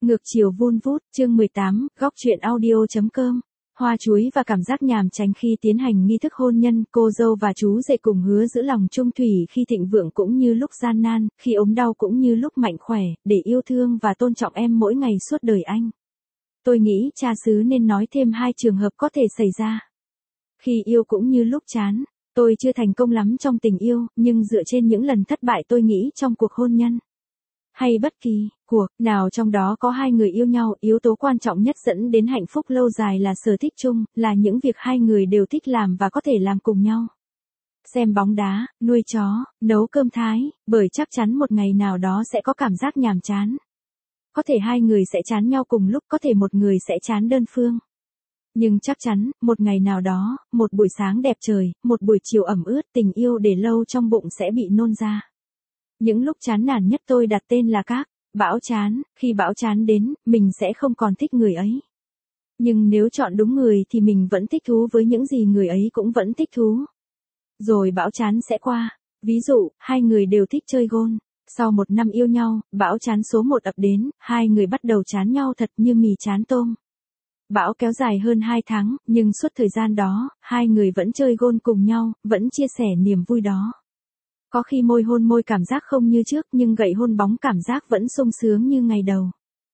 Ngược chiều vun vút, chương 18, góc truyện audio.com. Hoa chuối và cảm giác nhàm chán khi tiến hành nghi thức hôn nhân, cô dâu và chú rể cùng hứa giữ lòng chung thủy khi thịnh vượng cũng như lúc gian nan, khi ốm đau cũng như lúc mạnh khỏe, để yêu thương và tôn trọng em mỗi ngày suốt đời anh. Tôi nghĩ cha xứ nên nói thêm 2 trường hợp có thể xảy ra. Khi yêu cũng như lúc chán. Tôi chưa thành công lắm trong tình yêu, nhưng dựa trên những lần thất bại tôi nghĩ trong cuộc hôn nhân, hay bất kỳ cuộc nào trong đó có 2 người yêu nhau, yếu tố quan trọng nhất dẫn đến hạnh phúc lâu dài là sở thích chung, là những việc 2 người đều thích làm và có thể làm cùng nhau. Xem bóng đá, nuôi chó, nấu cơm Thái, bởi chắc chắn một ngày nào đó sẽ có cảm giác nhàm chán. Có thể 2 người sẽ chán nhau cùng lúc, có thể một người sẽ chán đơn phương. Nhưng chắc chắn, một ngày nào đó, một buổi sáng đẹp trời, một buổi chiều ẩm ướt, tình yêu để lâu trong bụng sẽ bị nôn ra. Những lúc chán nản nhất tôi đặt tên là các bão chán, khi bão chán đến, mình sẽ không còn thích người ấy. Nhưng nếu chọn đúng người thì mình vẫn thích thú với những gì người ấy cũng vẫn thích thú. Rồi bão chán sẽ qua. Ví dụ, 2 người đều thích chơi golf. Sau 1 năm yêu nhau, bão chán số 1 ập đến, 2 người bắt đầu chán nhau thật như mì chán tôm. Bão kéo dài hơn 2 tháng, nhưng suốt thời gian đó, 2 người vẫn chơi golf cùng nhau, vẫn chia sẻ niềm vui đó. Có khi môi hôn môi cảm giác không như trước, nhưng gậy hôn bóng cảm giác vẫn sung sướng như ngày đầu.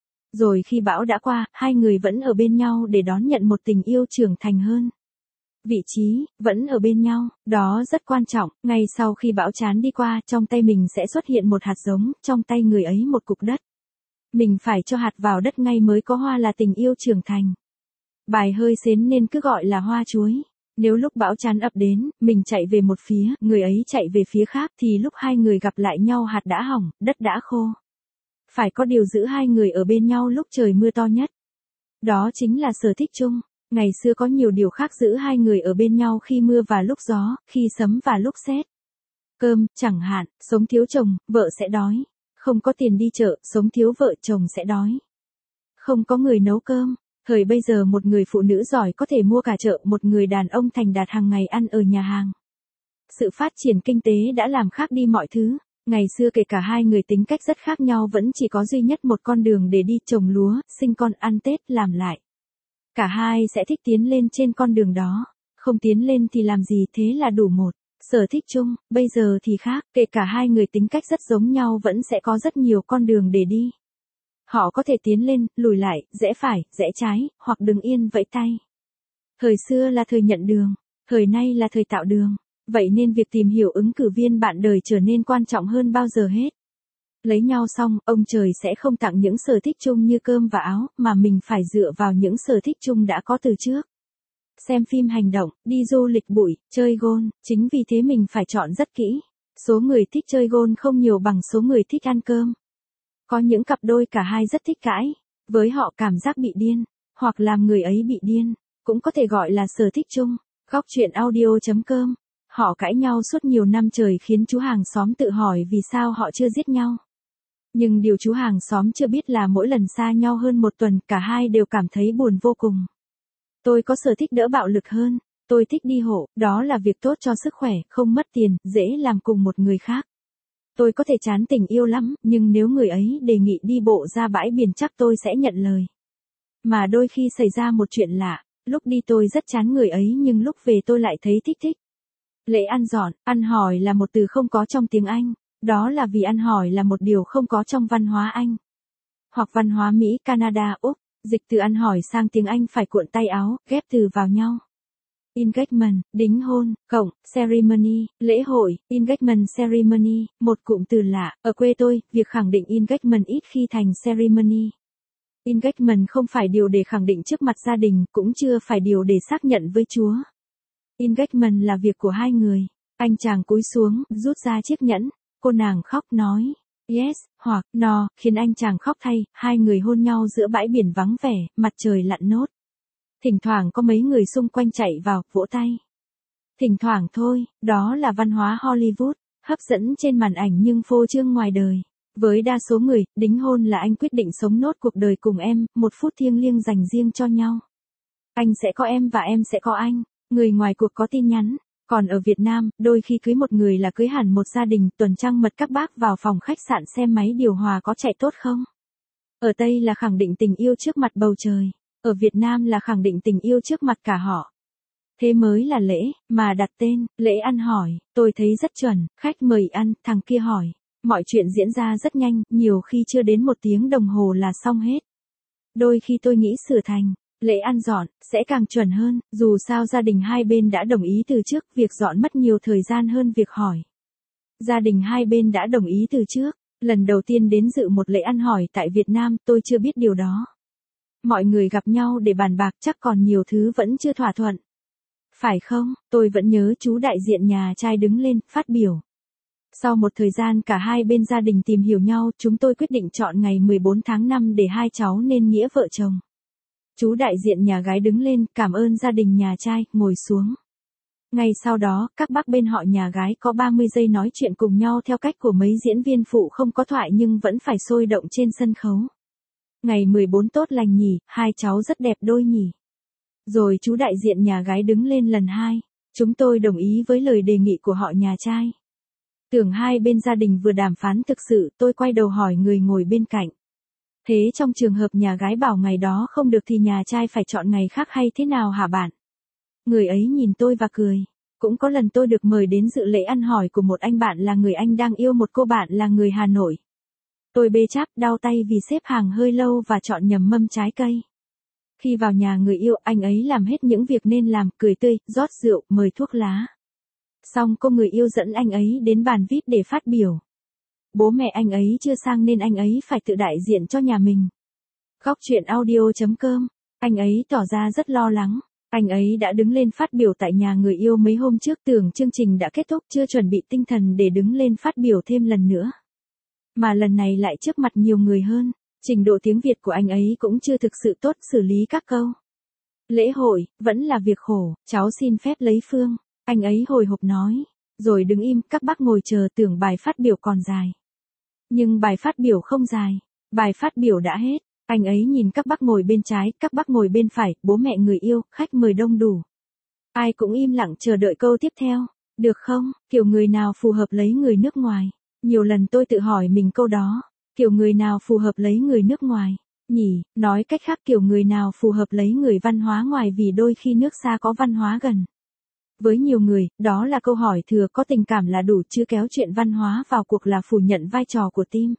Rồi khi bão đã qua, 2 người vẫn ở bên nhau để đón nhận một tình yêu trưởng thành hơn. Vị trí, vẫn ở bên nhau, đó rất quan trọng. Ngay sau khi bão chán đi qua, trong tay mình sẽ xuất hiện một hạt giống, trong tay người ấy một cục đất. Mình phải cho hạt vào đất ngay mới có hoa, là tình yêu trưởng thành. Bài hơi sến nên cứ gọi là hoa chuối. Nếu lúc bão chán ập đến, mình chạy về một phía, người ấy chạy về phía khác, thì lúc 2 người gặp lại nhau hạt đã hỏng, đất đã khô. Phải có điều giữ 2 người ở bên nhau lúc trời mưa to nhất. Đó chính là sở thích chung. Ngày xưa có nhiều điều khác giữ 2 người ở bên nhau khi mưa và lúc gió, khi sấm và lúc sét. Cơm, chẳng hạn, sống thiếu chồng, vợ sẽ đói. Không có tiền đi chợ, sống thiếu vợ, chồng sẽ đói. Không có người nấu cơm. Thời bây giờ một người phụ nữ giỏi có thể mua cả chợ, một người đàn ông thành đạt hàng ngày ăn ở nhà hàng. Sự phát triển kinh tế đã làm khác đi mọi thứ. Ngày xưa kể cả 2 người tính cách rất khác nhau vẫn chỉ có duy nhất một con đường để đi: trồng lúa, sinh con, ăn Tết, làm lại. Cả 2 sẽ thích tiến lên trên con đường đó. Không tiến lên thì làm gì, thế là đủ một sở thích chung. Bây giờ thì khác, kể cả 2 người tính cách rất giống nhau vẫn sẽ có rất nhiều con đường để đi. Họ có thể tiến lên, lùi lại, rẽ phải, rẽ trái, hoặc đứng yên vẫy tay. Thời xưa là thời nhận đường, thời nay là thời tạo đường. Vậy nên việc tìm hiểu ứng cử viên bạn đời trở nên quan trọng hơn bao giờ hết. Lấy nhau xong, ông trời sẽ không tặng những sở thích chung như cơm và áo, mà mình phải dựa vào những sở thích chung đã có từ trước. Xem phim hành động, đi du lịch bụi, chơi golf, chính vì thế mình phải chọn rất kỹ. Số người thích chơi golf không nhiều bằng số người thích ăn cơm. Có những cặp đôi cả 2 rất thích cãi. Với họ cảm giác bị điên, hoặc làm người ấy bị điên, cũng có thể gọi là sở thích chung. Góc truyện audio.com. Họ cãi nhau suốt nhiều năm trời khiến chú hàng xóm tự hỏi vì sao họ chưa giết nhau. Nhưng điều chú hàng xóm chưa biết là mỗi lần xa nhau hơn 1 tuần, cả 2 đều cảm thấy buồn vô cùng. Tôi có sở thích đỡ bạo lực hơn. Tôi thích đi hộ, đó là việc tốt cho sức khỏe, không mất tiền, dễ làm cùng một người khác. Tôi có thể chán tình yêu lắm, nhưng nếu người ấy đề nghị đi bộ ra bãi biển chắc tôi sẽ nhận lời. Mà đôi khi xảy ra một chuyện lạ, lúc đi tôi rất chán người ấy nhưng lúc về tôi lại thấy thích. Lễ ăn dọn, ăn hỏi là một từ không có trong tiếng Anh. Đó là vì ăn hỏi là một điều không có trong văn hóa Anh. Hoặc văn hóa Mỹ, Canada, Úc. Dịch từ ăn hỏi sang tiếng Anh phải cuộn tay áo, ghép từ vào nhau. Engagement, đính hôn, cộng, ceremony, lễ hội, engagement ceremony, một cụm từ lạ. Ở quê tôi, việc khẳng định engagement ít khi thành ceremony. Engagement không phải điều để khẳng định trước mặt gia đình, cũng chưa phải điều để xác nhận với Chúa. Engagement là việc của 2 người. Anh chàng cúi xuống, rút ra chiếc nhẫn. Cô nàng khóc nói yes, hoặc no, khiến anh chàng khóc thay. 2 người hôn nhau giữa bãi biển vắng vẻ, mặt trời lặn nốt. Thỉnh thoảng có mấy người xung quanh chạy vào, vỗ tay. Thỉnh thoảng thôi, đó là văn hóa Hollywood, hấp dẫn trên màn ảnh nhưng phô trương ngoài đời. Với đa số người, đính hôn là anh quyết định sống nốt cuộc đời cùng em, 1 phút thiêng liêng dành riêng cho nhau. Anh sẽ có em và em sẽ có anh. Người ngoài cuộc có tin nhắn. Còn ở Việt Nam, đôi khi cưới một người là cưới hẳn một gia đình. Tuần trăng mật các bác vào phòng khách sạn xem máy điều hòa có chạy tốt không. Ở Tây là khẳng định tình yêu trước mặt bầu trời. Ở Việt Nam là khẳng định tình yêu trước mặt cả họ. Thế mới là lễ, mà đặt tên, lễ ăn hỏi, tôi thấy rất chuẩn, khách mời ăn, thằng kia hỏi. Mọi chuyện diễn ra rất nhanh, nhiều khi chưa đến 1 tiếng đồng hồ là xong hết. Đôi khi tôi nghĩ sửa thành, lễ ăn dọn, sẽ càng chuẩn hơn, dù sao gia đình hai bên đã đồng ý từ trước, việc dọn mất nhiều thời gian hơn việc hỏi. Gia đình hai bên đã đồng ý từ trước, lần đầu tiên đến dự một lễ ăn hỏi tại Việt Nam, tôi chưa biết điều đó. Mọi người gặp nhau để bàn bạc, chắc còn nhiều thứ vẫn chưa thỏa thuận. Phải không? Tôi vẫn nhớ chú đại diện nhà trai đứng lên, phát biểu. Sau một thời gian cả hai bên gia đình tìm hiểu nhau, chúng tôi quyết định chọn ngày 14 tháng 5 để hai cháu nên nghĩa vợ chồng. Chú đại diện nhà gái đứng lên, cảm ơn gia đình nhà trai, ngồi xuống. Ngay sau đó, các bác bên họ nhà gái có 30 giây nói chuyện cùng nhau theo cách của mấy diễn viên phụ không có thoại nhưng vẫn phải sôi động trên sân khấu. Ngày 14 tốt lành nhỉ, hai cháu rất đẹp đôi nhỉ. Rồi chú đại diện nhà gái đứng lên lần 2. Chúng tôi đồng ý với lời đề nghị của họ nhà trai. Tưởng hai bên gia đình vừa đàm phán thực sự, tôi quay đầu hỏi người ngồi bên cạnh. Thế trong trường hợp nhà gái bảo ngày đó không được thì nhà trai phải chọn ngày khác hay thế nào hả bạn? Người ấy nhìn tôi và cười. Cũng có lần tôi được mời đến dự lễ ăn hỏi của một anh bạn là người anh đang yêu một cô bạn là người Hà Nội. Tôi bê cháp, đau tay vì xếp hàng hơi lâu và chọn nhầm mâm trái cây. Khi vào nhà người yêu, anh ấy làm hết những việc nên làm, cười tươi, rót rượu, mời thuốc lá. Xong cô người yêu dẫn anh ấy đến bàn VIP để phát biểu. Bố mẹ anh ấy chưa sang nên anh ấy phải tự đại diện cho nhà mình. Góc chuyện audio.com, anh ấy tỏ ra rất lo lắng. Anh ấy đã đứng lên phát biểu tại nhà người yêu mấy hôm trước, tưởng chương trình đã kết thúc, chưa chuẩn bị tinh thần để đứng lên phát biểu thêm lần nữa. Mà lần này lại trước mặt nhiều người hơn. Trình độ tiếng Việt của anh ấy cũng chưa thực sự tốt, xử lý các câu. Lễ hội, vẫn là việc khổ, cháu xin phép lấy phương. Anh ấy hồi hộp nói. Rồi đứng im, các bác ngồi chờ, tưởng bài phát biểu còn dài. Nhưng bài phát biểu không dài. Bài phát biểu đã hết. Anh ấy nhìn các bác ngồi bên trái, các bác ngồi bên phải, bố mẹ người yêu, khách mời đông đủ. Ai cũng im lặng chờ đợi câu tiếp theo. Được không, kiểu người nào phù hợp lấy người nước ngoài? Nhiều lần tôi tự hỏi mình câu đó. Kiểu người nào phù hợp lấy người nước ngoài? Nhỉ, nói cách khác kiểu người nào phù hợp lấy người văn hóa ngoài vì đôi khi nước xa có văn hóa gần. Với nhiều người, đó là câu hỏi thừa, có tình cảm là đủ chứ kéo chuyện văn hóa vào cuộc là phủ nhận vai trò của team.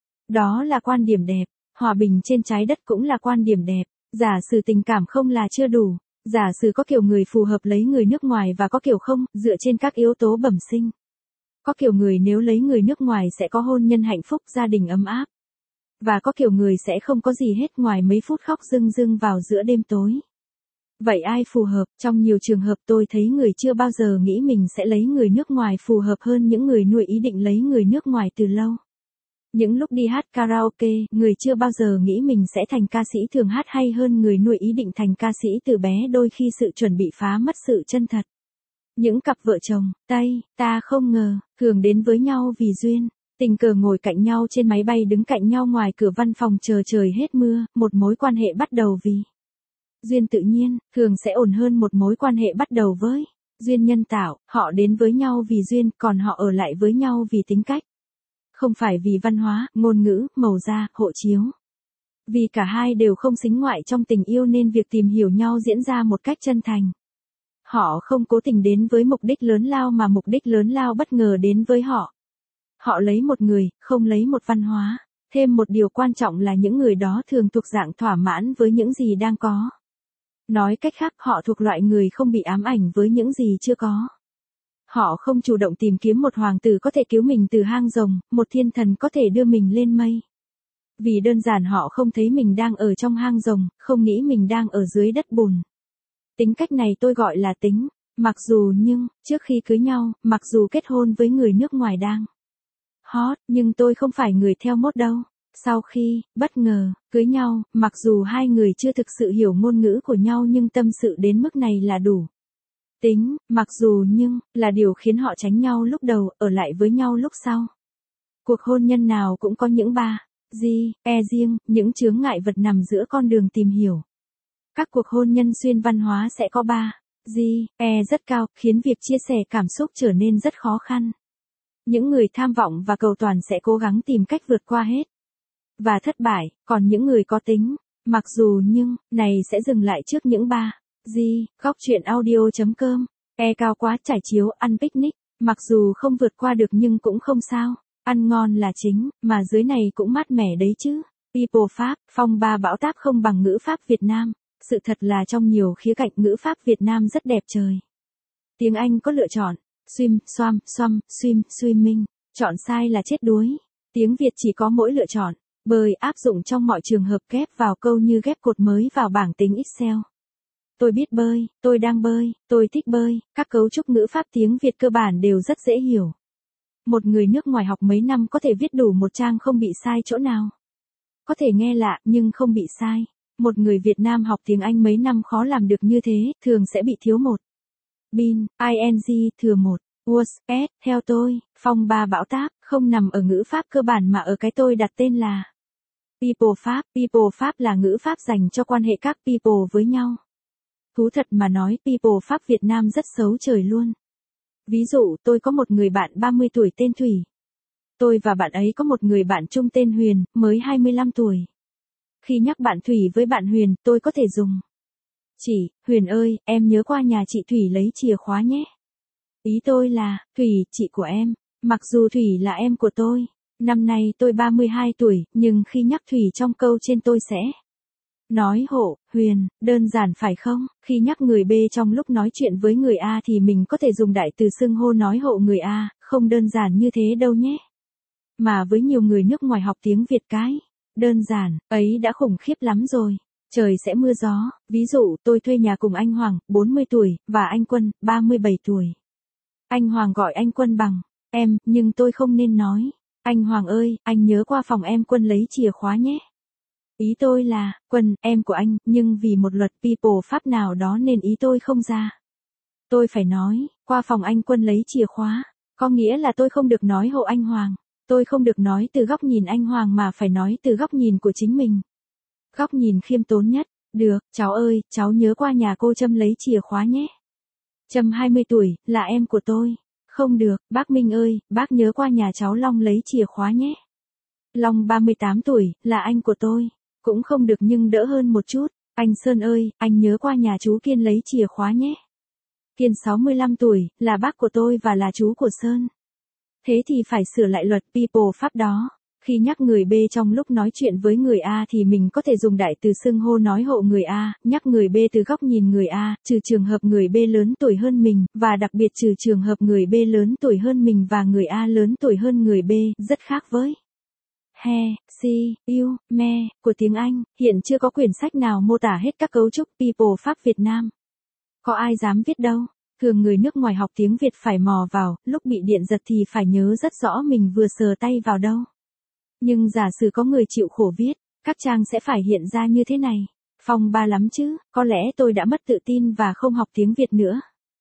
Đó là quan điểm đẹp. Hòa bình trên trái đất cũng là quan điểm đẹp. Giả sử tình cảm không là chưa đủ. Giả sử có kiểu người phù hợp lấy người nước ngoài và có kiểu không, dựa trên các yếu tố bẩm sinh. Có kiểu người nếu lấy người nước ngoài sẽ có hôn nhân hạnh phúc, gia đình ấm áp. Và có kiểu người sẽ không có gì hết ngoài mấy phút khóc rưng rưng vào giữa đêm tối. Vậy ai phù hợp? Trong nhiều trường hợp tôi thấy người chưa bao giờ nghĩ mình sẽ lấy người nước ngoài phù hợp hơn những người nuôi ý định lấy người nước ngoài từ lâu. Những lúc đi hát karaoke, người chưa bao giờ nghĩ mình sẽ thành ca sĩ thường hát hay hơn người nuôi ý định thành ca sĩ từ bé, đôi khi sự chuẩn bị phá mất sự chân thật. Những cặp vợ chồng, ta không ngờ, thường đến với nhau vì duyên. Tình cờ ngồi cạnh nhau trên máy bay, đứng cạnh nhau ngoài cửa văn phòng chờ trời hết mưa, một mối quan hệ bắt đầu vì duyên tự nhiên, thường sẽ ổn hơn một mối quan hệ bắt đầu với duyên nhân tạo. Họ đến với nhau vì duyên, còn họ ở lại với nhau vì tính cách. Không phải vì văn hóa, ngôn ngữ, màu da, hộ chiếu. Vì cả hai đều không sính ngoại trong tình yêu nên việc tìm hiểu nhau diễn ra một cách chân thành. Họ không cố tình đến với mục đích lớn lao mà mục đích lớn lao bất ngờ đến với họ. Họ lấy một người, không lấy một văn hóa. Thêm một điều quan trọng là những người đó thường thuộc dạng thỏa mãn với những gì đang có. Nói cách khác, họ thuộc loại người không bị ám ảnh với những gì chưa có. Họ không chủ động tìm kiếm một hoàng tử có thể cứu mình từ hang rồng, một thiên thần có thể đưa mình lên mây. Vì đơn giản họ không thấy mình đang ở trong hang rồng, không nghĩ mình đang ở dưới đất bùn. Tính cách này tôi gọi là tính. Mặc dù nhưng, trước khi cưới nhau, mặc dù kết hôn với người nước ngoài đang hot, nhưng tôi không phải người theo mốt đâu. Sau khi, bất ngờ, cưới nhau, mặc dù hai người chưa thực sự hiểu ngôn ngữ của nhau nhưng tâm sự đến mức này là đủ. Tính, mặc dù nhưng, là điều khiến họ tránh nhau lúc đầu, ở lại với nhau lúc sau. Cuộc hôn nhân nào cũng có những riêng, những chướng ngại vật nằm giữa con đường tìm hiểu. Các cuộc hôn nhân xuyên văn hóa sẽ có rất cao, khiến việc chia sẻ cảm xúc trở nên rất khó khăn. Những người tham vọng và cầu toàn sẽ cố gắng tìm cách vượt qua hết. và thất bại, còn những người có tính. Mặc dù nhưng, này sẽ dừng lại trước những ba. Gì, góc chuyện audio.com. Cao quá, trải chiếu, ăn picnic. Mặc dù không vượt qua được nhưng cũng không sao. Ăn ngon là chính, mà dưới này cũng mát mẻ đấy chứ. People Pháp, phong ba bão táp không bằng ngữ pháp Việt Nam. Sự thật là trong nhiều khía cạnh ngữ pháp Việt Nam rất đẹp trời. Tiếng Anh có lựa chọn. Swim, swam, swam, swim, swimming. Chọn sai là chết đuối. Tiếng Việt chỉ có mỗi lựa chọn. Bơi áp dụng trong mọi trường hợp, ghép vào câu như ghép cột mới vào bảng tính Excel. Tôi biết bơi, tôi đang bơi, tôi thích bơi. Các cấu trúc ngữ pháp tiếng Việt cơ bản đều rất dễ hiểu. Một người nước ngoài học mấy năm có thể viết đủ một trang không bị sai chỗ nào. Có thể nghe lạ nhưng không bị sai. Một người Việt Nam học tiếng Anh mấy năm khó làm được như thế, thường sẽ bị thiếu một. Been, ing, thừa một. Was, s, theo tôi, phong ba bão táp, không nằm ở ngữ pháp cơ bản mà ở cái tôi đặt tên là People Pháp. People Pháp là ngữ pháp dành cho quan hệ các people với nhau. Thú thật mà nói, People Pháp Việt Nam rất xấu trời luôn. Ví dụ, tôi có một người bạn 30 tuổi tên Thủy. Tôi và bạn ấy có một người bạn chung tên Huyền, mới 25 tuổi. Khi nhắc bạn Thủy với bạn Huyền, tôi có thể dùng chị, Huyền ơi, em nhớ qua nhà chị Thủy lấy chìa khóa nhé. Ý tôi là, Thủy, chị của em. Mặc dù Thủy là em của tôi. Năm nay tôi 32 tuổi, nhưng khi nhắc Thủy trong câu trên tôi sẽ nói hộ, Huyền, đơn giản phải không? Khi nhắc người B trong lúc nói chuyện với người A thì mình có thể dùng đại từ xưng hô nói hộ người A, không đơn giản như thế đâu nhé. Mà với nhiều người nước ngoài học tiếng Việt cái đơn giản ấy đã khủng khiếp lắm rồi. Trời sẽ mưa gió, ví dụ tôi thuê nhà cùng anh Hoàng, 40 tuổi, và anh Quân, 37 tuổi. Anh Hoàng gọi anh Quân bằng em, nhưng tôi không nên nói anh Hoàng ơi, anh nhớ qua phòng em Quân lấy chìa khóa nhé. Ý tôi là, Quân, em của anh, nhưng vì một luật people Pháp nào đó nên ý tôi không ra. Tôi phải nói, qua phòng anh Quân lấy chìa khóa, có nghĩa là tôi không được nói hộ anh Hoàng. Tôi không được nói từ góc nhìn anh Hoàng mà phải nói từ góc nhìn của chính mình. Góc nhìn khiêm tốn nhất. Được, cháu ơi, cháu nhớ qua nhà cô Trâm lấy chìa khóa nhé. Trâm 20 tuổi, là em của tôi. Không được, bác Minh ơi, bác nhớ qua nhà cháu Long lấy chìa khóa nhé. Long 38 tuổi, là anh của tôi. Cũng không được nhưng đỡ hơn một chút. Anh Sơn ơi, anh nhớ qua nhà chú Kiên lấy chìa khóa nhé. Kiên 65 tuổi, là bác của tôi và là chú của Sơn. Thế thì phải sửa lại luật people Pháp đó. Khi nhắc người B trong lúc nói chuyện với người A thì mình có thể dùng đại từ xưng hô nói hộ người A, nhắc người B từ góc nhìn người A, trừ trường hợp người B lớn tuổi hơn mình, và đặc biệt trừ trường hợp người B lớn tuổi hơn mình và người A lớn tuổi hơn người B, rất khác với he, she, you, me, của tiếng Anh. Hiện chưa có quyển sách nào mô tả hết các cấu trúc people Pháp Việt Nam. Có ai dám viết đâu. Thường người nước ngoài học tiếng Việt phải mò vào, lúc bị điện giật thì phải nhớ rất rõ mình vừa sờ tay vào đâu. Nhưng giả sử có người chịu khổ viết, các trang sẽ phải hiện ra như thế này. Phong ba lắm chứ, có lẽ tôi đã mất tự tin và không học tiếng Việt nữa.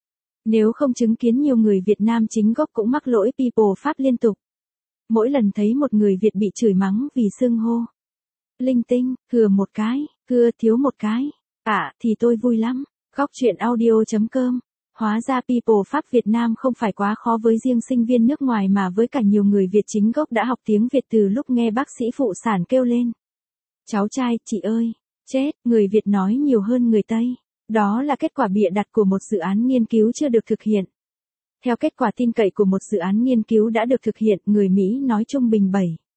Nếu không chứng kiến nhiều người Việt Nam chính gốc cũng mắc lỗi people Pháp liên tục. Mỗi lần thấy một người Việt bị chửi mắng vì xưng hô linh tinh, thừa một cái, thừa thiếu một cái, thì tôi vui lắm. Góc chuyện audio.com. Hóa ra people Pháp Việt Nam không phải quá khó với riêng sinh viên nước ngoài mà với cả nhiều người Việt chính gốc đã học tiếng Việt từ lúc nghe bác sĩ phụ sản kêu lên. Cháu trai, chị ơi, chết, người Việt nói nhiều hơn người Tây. Đó là kết quả bịa đặt của một dự án nghiên cứu chưa được thực hiện. Theo kết quả tin cậy của một dự án nghiên cứu đã được thực hiện, người Mỹ nói trung bình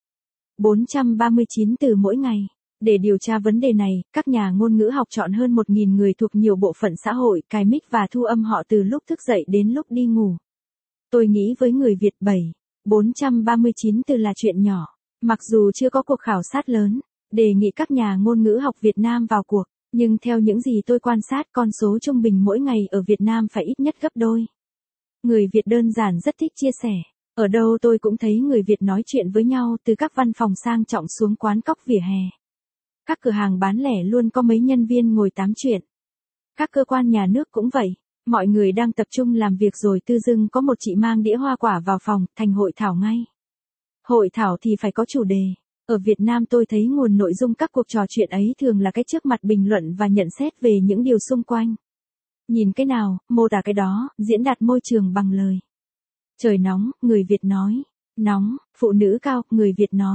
439 từ mỗi ngày. Để điều tra vấn đề này, các nhà ngôn ngữ học chọn hơn 1.000 người thuộc nhiều bộ phận xã hội, cài mic và thu âm họ từ lúc thức dậy đến lúc đi ngủ. Tôi nghĩ với người Việt 439 từ là chuyện nhỏ. Mặc dù chưa có cuộc khảo sát lớn, đề nghị các nhà ngôn ngữ học Việt Nam vào cuộc, nhưng theo những gì tôi quan sát, con số trung bình mỗi ngày ở Việt Nam phải ít nhất gấp đôi. Người Việt đơn giản rất thích chia sẻ. Ở đâu tôi cũng thấy người Việt nói chuyện với nhau, từ các văn phòng sang trọng xuống quán cóc vỉa hè. Các cửa hàng bán lẻ luôn có mấy nhân viên ngồi tám chuyện. Các cơ quan nhà nước cũng vậy. Mọi người đang tập trung làm việc rồi tự dưng có một chị mang đĩa hoa quả vào phòng, thành hội thảo ngay. Hội thảo thì phải có chủ đề. Ở Việt Nam tôi thấy nguồn nội dung các cuộc trò chuyện ấy thường là cái trước mặt bình luận và nhận xét về những điều xung quanh. Nhìn cái nào, mô tả cái đó, diễn đạt môi trường bằng lời. Trời nóng, người Việt nói. Nóng, phụ nữ cao, người Việt nói.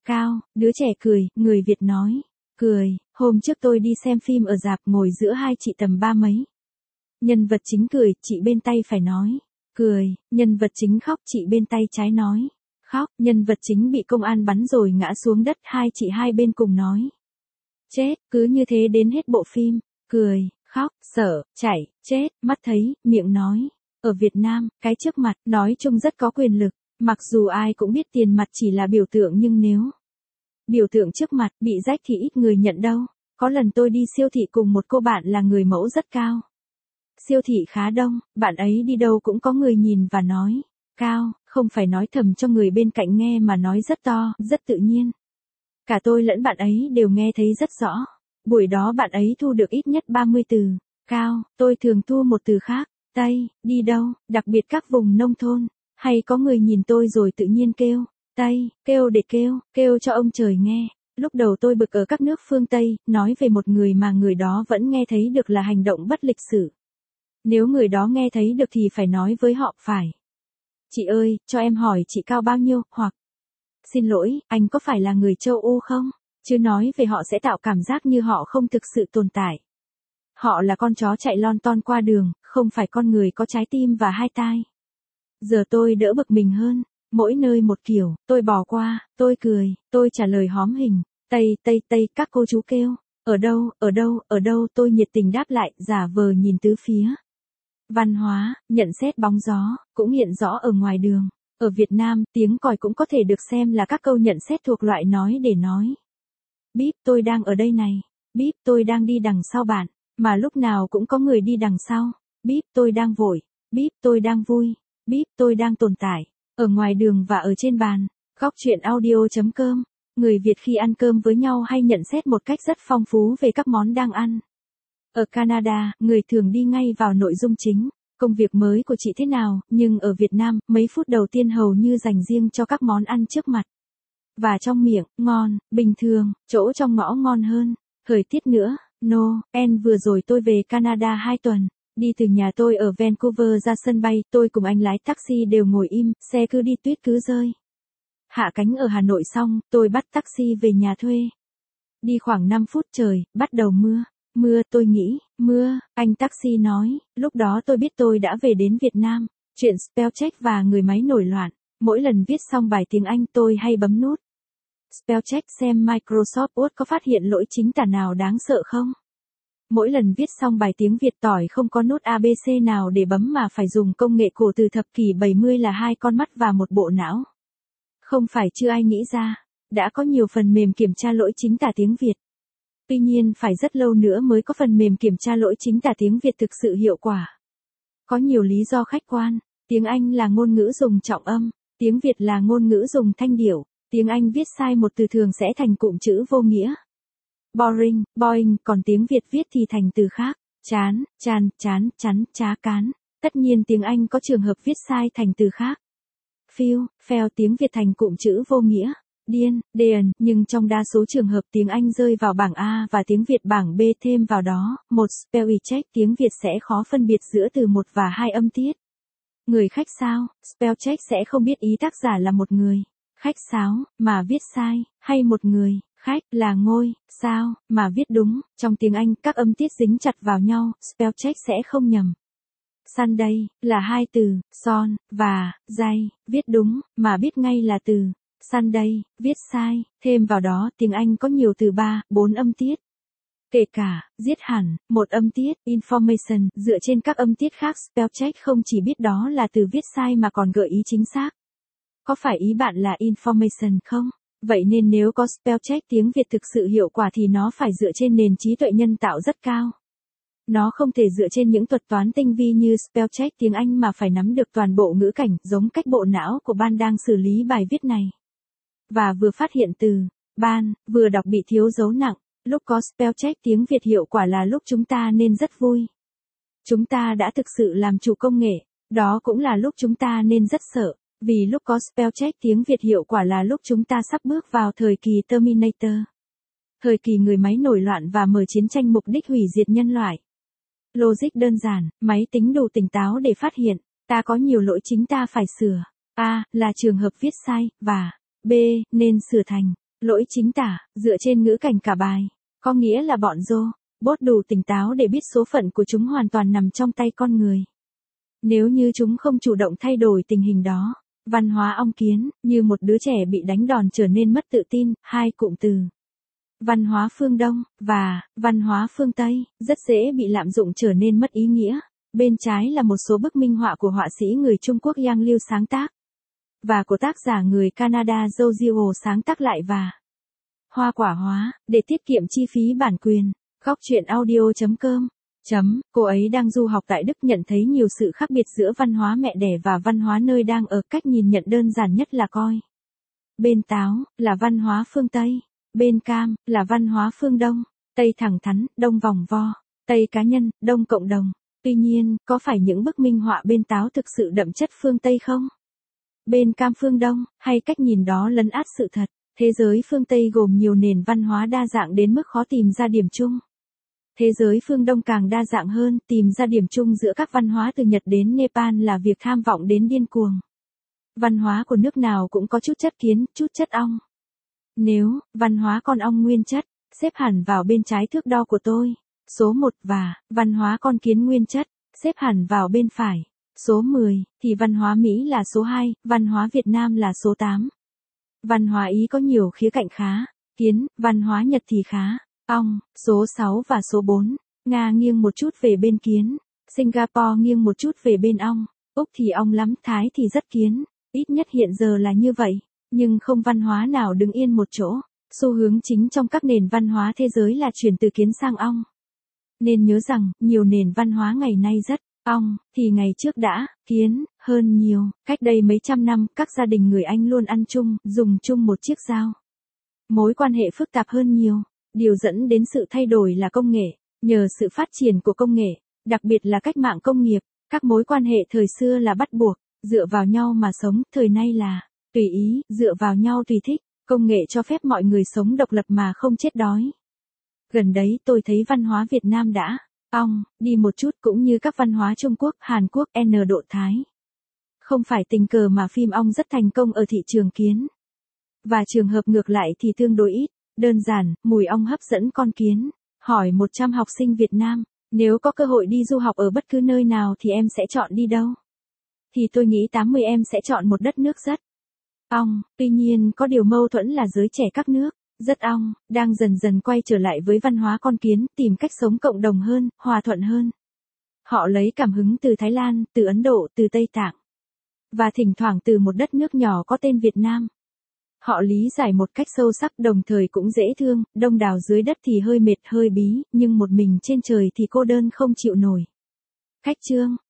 Cao, đứa trẻ cười, người Việt nói. Cười, hôm trước tôi đi xem phim ở rạp ngồi giữa hai chị tầm ba mấy. Nhân vật chính cười, chị bên tay phải nói. Cười, nhân vật chính khóc, chị bên tay trái nói. Khóc, nhân vật chính bị công an bắn rồi ngã xuống đất, hai chị hai bên cùng nói. Chết, cứ như thế đến hết bộ phim. Cười, khóc, sợ, chạy, chết, mắt thấy, miệng nói. Ở Việt Nam, cái trước mặt, nói chung rất có quyền lực. Mặc dù ai cũng biết tiền mặt chỉ là biểu tượng nhưng nếu biểu tượng trước mặt bị rách thì ít người nhận đâu. Có lần tôi đi siêu thị cùng một cô bạn là người mẫu rất cao. Siêu thị khá đông, bạn ấy đi đâu cũng có người nhìn và nói. Cao, không phải nói thầm cho người bên cạnh nghe mà nói rất to, rất tự nhiên. Cả tôi lẫn bạn ấy đều nghe thấy rất rõ. Buổi đó bạn ấy thu được ít nhất 30 từ. Cao, tôi thường thu một từ khác. Tây, đi đâu, đặc biệt các vùng nông thôn. Hay có người nhìn tôi rồi tự nhiên kêu. Tây, kêu để kêu cho ông trời nghe. Lúc đầu tôi bực ở các nước phương Tây, nói về một người mà người đó vẫn nghe thấy được là hành động bất lịch sự. Nếu người đó nghe thấy được thì phải nói với họ phải. Chị ơi, cho em hỏi chị cao bao nhiêu, hoặc xin lỗi, anh có phải là người châu Âu không? Chứ nói về họ sẽ tạo cảm giác như họ không thực sự tồn tại. Họ là con chó chạy lon ton qua đường, không phải con người có trái tim và hai tai. Giờ tôi đỡ bực mình hơn. Mỗi nơi một kiểu, tôi bỏ qua, tôi cười, tôi trả lời hóm hình. Tây, các cô chú kêu. Ở đâu, tôi nhiệt tình đáp lại, giả vờ nhìn tứ phía. Văn hóa, nhận xét bóng gió, cũng hiện rõ ở ngoài đường. Ở Việt Nam, tiếng còi cũng có thể được xem là các câu nhận xét thuộc loại nói để nói. Bíp, tôi đang ở đây này. Bíp, tôi đang đi đằng sau bạn. Mà lúc nào cũng có người đi đằng sau. Bíp, tôi đang vội. Bíp, tôi đang vui. Bíp, tôi đang tồn tại. Ở ngoài đường và ở trên bàn. Góc chuyện audio.com. Người Việt khi ăn cơm với nhau hay nhận xét một cách rất phong phú về các món đang ăn. Ở Canada, người thường đi ngay vào nội dung chính. Công việc mới của chị thế nào, nhưng ở Việt Nam, mấy phút đầu tiên hầu như dành riêng cho các món ăn trước mặt. Và trong miệng, ngon, bình thường, chỗ trong ngõ ngon hơn. Thời tiết nữa, vừa rồi tôi về Canada 2 tuần. Đi từ nhà tôi ở Vancouver ra sân bay, tôi cùng anh lái taxi đều ngồi im, xe cứ đi tuyết cứ rơi. Hạ cánh ở Hà Nội xong, tôi bắt taxi về nhà thuê. Đi khoảng 5 phút trời, bắt đầu mưa. Mưa, tôi nghĩ, mưa, anh taxi nói, lúc đó tôi biết tôi đã về đến Việt Nam. Chuyện spell check và người máy nổi loạn. Mỗi lần viết xong bài tiếng Anh tôi hay bấm nút spell check xem Microsoft Word có phát hiện lỗi chính tả nào đáng sợ không. Mỗi lần viết xong bài tiếng Việt tỏi không có nút ABC nào để bấm mà phải dùng công nghệ cổ từ thập kỷ 70 là 2 con mắt và một bộ não. Không phải chưa ai nghĩ ra, đã có nhiều phần mềm kiểm tra lỗi chính tả tiếng Việt. Tuy nhiên phải rất lâu nữa mới có phần mềm kiểm tra lỗi chính tả tiếng Việt thực sự hiệu quả. Có nhiều lý do khách quan, tiếng Anh là ngôn ngữ dùng trọng âm, tiếng Việt là ngôn ngữ dùng thanh điệu, tiếng Anh viết sai một từ thường sẽ thành cụm chữ vô nghĩa. Boring, còn tiếng Việt viết thì thành từ khác, chán, chán, chá cán. Tất nhiên tiếng Anh có trường hợp viết sai thành từ khác. Fail, tiếng Việt thành cụm chữ vô nghĩa. Điên, nhưng trong đa số trường hợp tiếng Anh rơi vào bảng A và tiếng Việt bảng B thêm vào đó, một spell check tiếng Việt sẽ khó phân biệt giữa từ 1 và 2 âm tiết. Người khách sáo, spell check sẽ không biết ý tác giả là một người khách sáo, mà viết sai, hay một người khách là ngôi sao, mà viết đúng. Trong tiếng Anh, các âm tiết dính chặt vào nhau, spell check sẽ không nhầm. Sunday, là 2 từ, son, và, day, viết đúng, mà biết ngay là từ Sunday, viết sai, thêm vào đó tiếng Anh có nhiều từ 3, 4 âm tiết. Kể cả, giết hẳn, một âm tiết, information, dựa trên các âm tiết khác spell check không chỉ biết đó là từ viết sai mà còn gợi ý chính xác. Có phải ý bạn là information không? Vậy nên nếu có spell check tiếng Việt thực sự hiệu quả thì nó phải dựa trên nền trí tuệ nhân tạo rất cao. Nó không thể dựa trên những thuật toán tinh vi như spell check tiếng Anh mà phải nắm được toàn bộ ngữ cảnh, giống cách bộ não của Ban đang xử lý bài viết này. Và vừa phát hiện từ Ban, vừa đọc bị thiếu dấu nặng. Lúc có spell check tiếng Việt hiệu quả là lúc chúng ta nên rất vui. Chúng ta đã thực sự làm chủ công nghệ. Đó cũng là lúc chúng ta nên rất sợ. Vì lúc có spell check tiếng Việt hiệu quả là lúc chúng ta sắp bước vào thời kỳ Terminator. Thời kỳ người máy nổi loạn và mở chiến tranh mục đích hủy diệt nhân loại. Logic đơn giản, máy tính đủ tỉnh táo để phát hiện, ta có nhiều lỗi chính ta phải sửa. A, là trường hợp viết sai, và B, nên sửa thành Lỗi chính tả, dựa trên ngữ cảnh cả bài. Có nghĩa là bọn robot đủ tỉnh táo để biết số phận của chúng hoàn toàn nằm trong tay con người. Nếu như chúng không chủ động thay đổi tình hình đó, văn hóa ong kiến, như một đứa trẻ bị đánh đòn trở nên mất tự tin, hai cụm từ. Văn hóa phương Đông, và văn hóa phương Tây, rất dễ bị lạm dụng trở nên mất ý nghĩa. Bên trái là một số bức minh họa của họa sĩ người Trung Quốc Yang Liu sáng tác, và của tác giả người Canada Zhou Ziao sáng tác lại và hoa quả hóa, để tiết kiệm chi phí bản quyền. Góc truyện audio.com. Cô ấy đang du học tại Đức, nhận thấy nhiều sự khác biệt giữa văn hóa mẹ đẻ và văn hóa nơi đang ở. Cách nhìn nhận đơn giản nhất là coi bên táo là văn hóa phương Tây, bên cam là văn hóa phương Đông. Tây thẳng thắn, Đông vòng vo. Tây cá nhân, Đông cộng đồng. Tuy nhiên, có phải những bức minh họa bên táo thực sự đậm chất phương Tây không? Bên cam phương Đông, hay cách nhìn đó lấn át sự thật? Thế giới phương Tây gồm nhiều nền văn hóa đa dạng đến mức khó tìm ra điểm chung. Thế giới phương Đông càng đa dạng hơn, tìm ra điểm chung giữa các văn hóa từ Nhật đến Nepal là việc tham vọng đến điên cuồng. Văn hóa của nước nào cũng có chút chất kiến, chút chất ong. Nếu văn hóa con ong nguyên chất, xếp hẳn vào bên trái thước đo của tôi, số 1, và văn hóa con kiến nguyên chất, xếp hẳn vào bên phải, số 10, thì văn hóa Mỹ là số 2, văn hóa Việt Nam là số 8. Văn hóa Ý có nhiều khía cạnh khá, kiến, văn hóa Nhật thì khá, ong, số 6 và số 4, Nga nghiêng một chút về bên kiến, Singapore nghiêng một chút về bên ong, Úc thì ong lắm, Thái thì rất kiến, ít nhất hiện giờ là như vậy, nhưng không văn hóa nào đứng yên một chỗ, xu hướng chính trong các nền văn hóa thế giới là chuyển từ kiến sang ong. Nên nhớ rằng, nhiều nền văn hóa ngày nay rất ong, thì ngày trước đã kiến hơn nhiều. Cách đây mấy trăm năm, các gia đình người Anh luôn ăn chung, dùng chung một chiếc dao. Mối quan hệ phức tạp hơn nhiều. Điều dẫn đến sự thay đổi là công nghệ. Nhờ sự phát triển của công nghệ, đặc biệt là cách mạng công nghiệp, các mối quan hệ thời xưa là bắt buộc, dựa vào nhau mà sống, thời nay là tùy ý, dựa vào nhau tùy thích. Công nghệ cho phép mọi người sống độc lập mà không chết đói. Gần đấy tôi thấy văn hóa Việt Nam đã ong đi một chút, cũng như các văn hóa Trung Quốc, Hàn Quốc, Độ Thái. Không phải tình cờ mà phim ong rất thành công ở thị trường kiến. Và trường hợp ngược lại thì tương đối ít. Đơn giản, mùi ong hấp dẫn con kiến. Hỏi 100 học sinh Việt Nam, nếu có cơ hội đi du học ở bất cứ nơi nào thì em sẽ chọn đi đâu? Thì tôi nghĩ 80 em sẽ chọn một đất nước rất ong. Tuy nhiên có điều mâu thuẫn là giới trẻ các nước rất ong, đang dần dần quay trở lại với văn hóa con kiến, tìm cách sống cộng đồng hơn, hòa thuận hơn. Họ lấy cảm hứng từ Thái Lan, từ Ấn Độ, từ Tây Tạng. Và thỉnh thoảng từ một đất nước nhỏ có tên Việt Nam. Họ lý giải một cách sâu sắc, đồng thời cũng dễ thương. Đông đảo dưới đất thì hơi mệt, hơi bí, nhưng một mình trên trời thì cô đơn không chịu nổi. Khách chương.